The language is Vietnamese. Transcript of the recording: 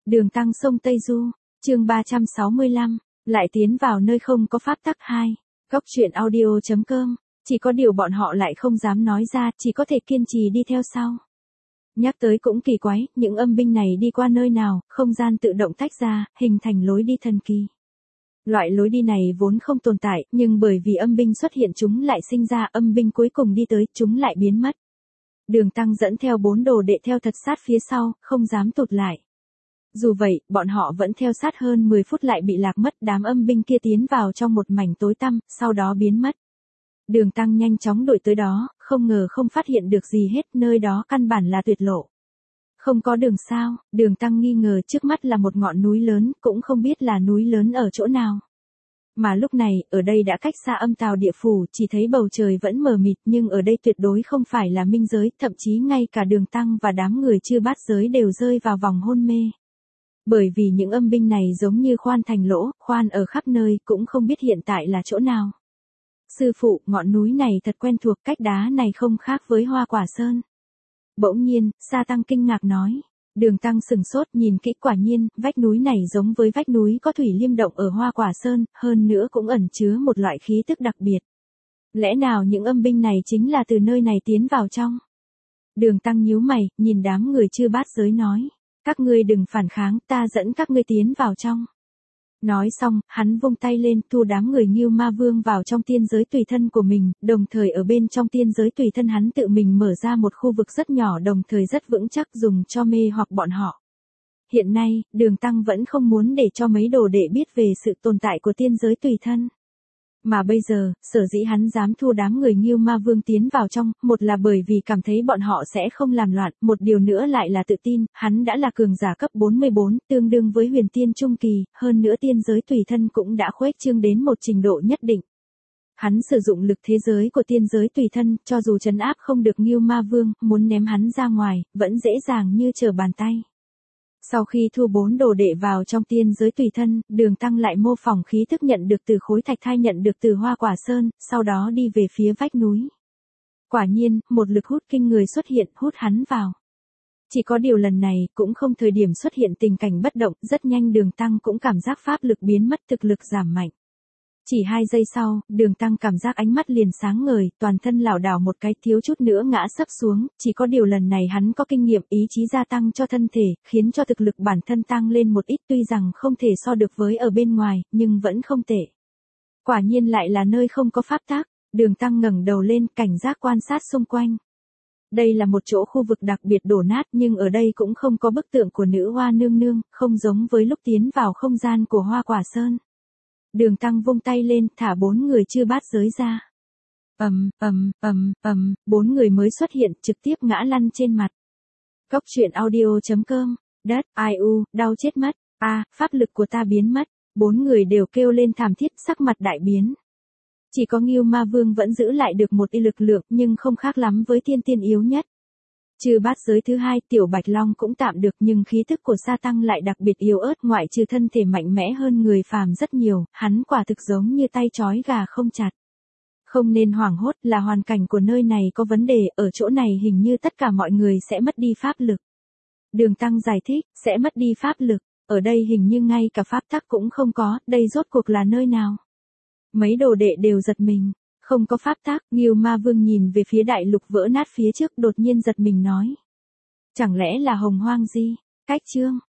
Đường tăng sông Tây Du, chương 365, lại tiến vào nơi không có pháp tắc 2. Góc truyện audio.com, chỉ có điều bọn họ lại không dám nói ra, chỉ có thể kiên trì đi theo sau. Nhắc tới cũng kỳ quái, những âm binh này đi qua nơi nào, không gian tự động tách ra, hình thành lối đi thần kỳ. Loại lối đi này vốn không tồn tại, nhưng bởi vì âm binh xuất hiện chúng lại sinh ra, âm binh cuối cùng đi tới, chúng lại biến mất. Đường tăng dẫn theo 4 đồ đệ theo thật sát phía sau, không dám tụt lại. Dù vậy, bọn họ vẫn theo sát hơn 10 phút lại bị lạc mất, đám âm binh kia tiến vào trong một mảnh tối tăm, sau đó biến mất. Đường tăng nhanh chóng đuổi tới đó, không ngờ không phát hiện được gì hết, nơi đó căn bản là tuyệt lộ. Không có đường sao, đường tăng nghi ngờ trước mắt là một ngọn núi lớn, cũng không biết là núi lớn ở chỗ nào. Mà lúc này, ở đây đã cách xa âm tào địa phủ, chỉ thấy bầu trời vẫn mờ mịt, nhưng ở đây tuyệt đối không phải là minh giới, thậm chí ngay cả đường tăng và đám người chư bát giới đều rơi vào vòng hôn mê. Bởi vì những âm binh này giống như khoan thành lỗ, khoan ở khắp nơi, cũng không biết hiện tại là chỗ nào. Sư phụ, ngọn núi này thật quen thuộc, cách đá này không khác với Hoa Quả Sơn. Bỗng nhiên, Sa Tăng kinh ngạc nói. Đường tăng sừng sốt nhìn kỹ, quả nhiên, vách núi này giống với vách núi có thủy liêm động ở Hoa Quả Sơn, hơn nữa cũng ẩn chứa một loại khí tức đặc biệt. Lẽ nào những âm binh này chính là từ nơi này tiến vào trong? Đường tăng nhíu mày, nhìn đám người chư bát giới nói. Các ngươi đừng phản kháng, ta dẫn các ngươi tiến vào trong. Nói xong, hắn vung tay lên, thu đám người Ngưu Ma Vương vào trong tiên giới tùy thân của mình, đồng thời ở bên trong tiên giới tùy thân hắn tự mình mở ra một khu vực rất nhỏ, đồng thời rất vững chắc, dùng cho mê hoặc bọn họ. Hiện nay, đường tăng vẫn không muốn để cho mấy đồ đệ biết về sự tồn tại của tiên giới tùy thân. Mà bây giờ, sở dĩ hắn dám thu đám người Ngưu Ma Vương tiến vào trong, một là bởi vì cảm thấy bọn họ sẽ không làm loạn, một điều nữa lại là tự tin, hắn đã là cường giả cấp 44, tương đương với huyền tiên trung kỳ, hơn nữa tiên giới tùy thân cũng đã khuếch trương đến một trình độ nhất định. Hắn sử dụng lực thế giới của tiên giới tùy thân, cho dù trấn áp không được Ngưu Ma Vương, muốn ném hắn ra ngoài, vẫn dễ dàng như trở bàn tay. Sau khi thu 4 đồ đệ vào trong tiên giới tùy thân, đường tăng lại mô phỏng khí thức nhận được từ khối thạch thai nhận được từ Hoa Quả Sơn, sau đó đi về phía vách núi. Quả nhiên, một lực hút kinh người xuất hiện, hút hắn vào. Chỉ có điều lần này, cũng không thời điểm xuất hiện tình cảnh bất động, rất nhanh đường tăng cũng cảm giác pháp lực biến mất, thực lực giảm mạnh. Chỉ 2 giây sau, đường tăng cảm giác ánh mắt liền sáng ngời, toàn thân lảo đảo một cái, thiếu chút nữa ngã sấp xuống, chỉ có điều lần này hắn có kinh nghiệm, ý chí gia tăng cho thân thể, khiến cho thực lực bản thân tăng lên một ít, tuy rằng không thể so được với ở bên ngoài, nhưng vẫn không tệ. Quả nhiên lại là nơi không có pháp tắc, đường tăng ngẩng đầu lên, cảnh giác quan sát xung quanh. Đây là một chỗ khu vực đặc biệt đổ nát, nhưng ở đây cũng không có bức tượng của nữ hoa nương nương, không giống với lúc tiến vào không gian của Hoa Quả Sơn. Đường tăng vung tay lên, thả 4 người chư bát giới ra. 4 người mới xuất hiện, trực tiếp ngã lăn trên mặt. Góc truyện audio.com, đất, ai u, đau chết mất, pháp lực của ta biến mất, 4 người đều kêu lên thảm thiết, sắc mặt đại biến. Chỉ có Ngưu Ma Vương vẫn giữ lại được một ít lực lượng, nhưng không khác lắm với tiên tiên yếu nhất. Trừ bát giới thứ 2, Tiểu Bạch Long cũng tạm được, nhưng khí thức của Sa Tăng lại đặc biệt yếu ớt, ngoại trừ thân thể mạnh mẽ hơn người phàm rất nhiều, hắn quả thực giống như tay trói gà không chặt. Không nên hoảng hốt, là hoàn cảnh của nơi này có vấn đề, ở chỗ này hình như tất cả mọi người sẽ mất đi pháp lực. Đường Tăng giải thích, sẽ mất đi pháp lực, ở đây hình như ngay cả pháp tắc cũng không có, đây rốt cuộc là nơi nào? Mấy đồ đệ đều giật mình. Không có pháp tắc, Ngưu Ma Vương nhìn về phía đại lục vỡ nát phía trước, đột nhiên giật mình nói. Chẳng lẽ là Hồng Hoang Di? Cách chương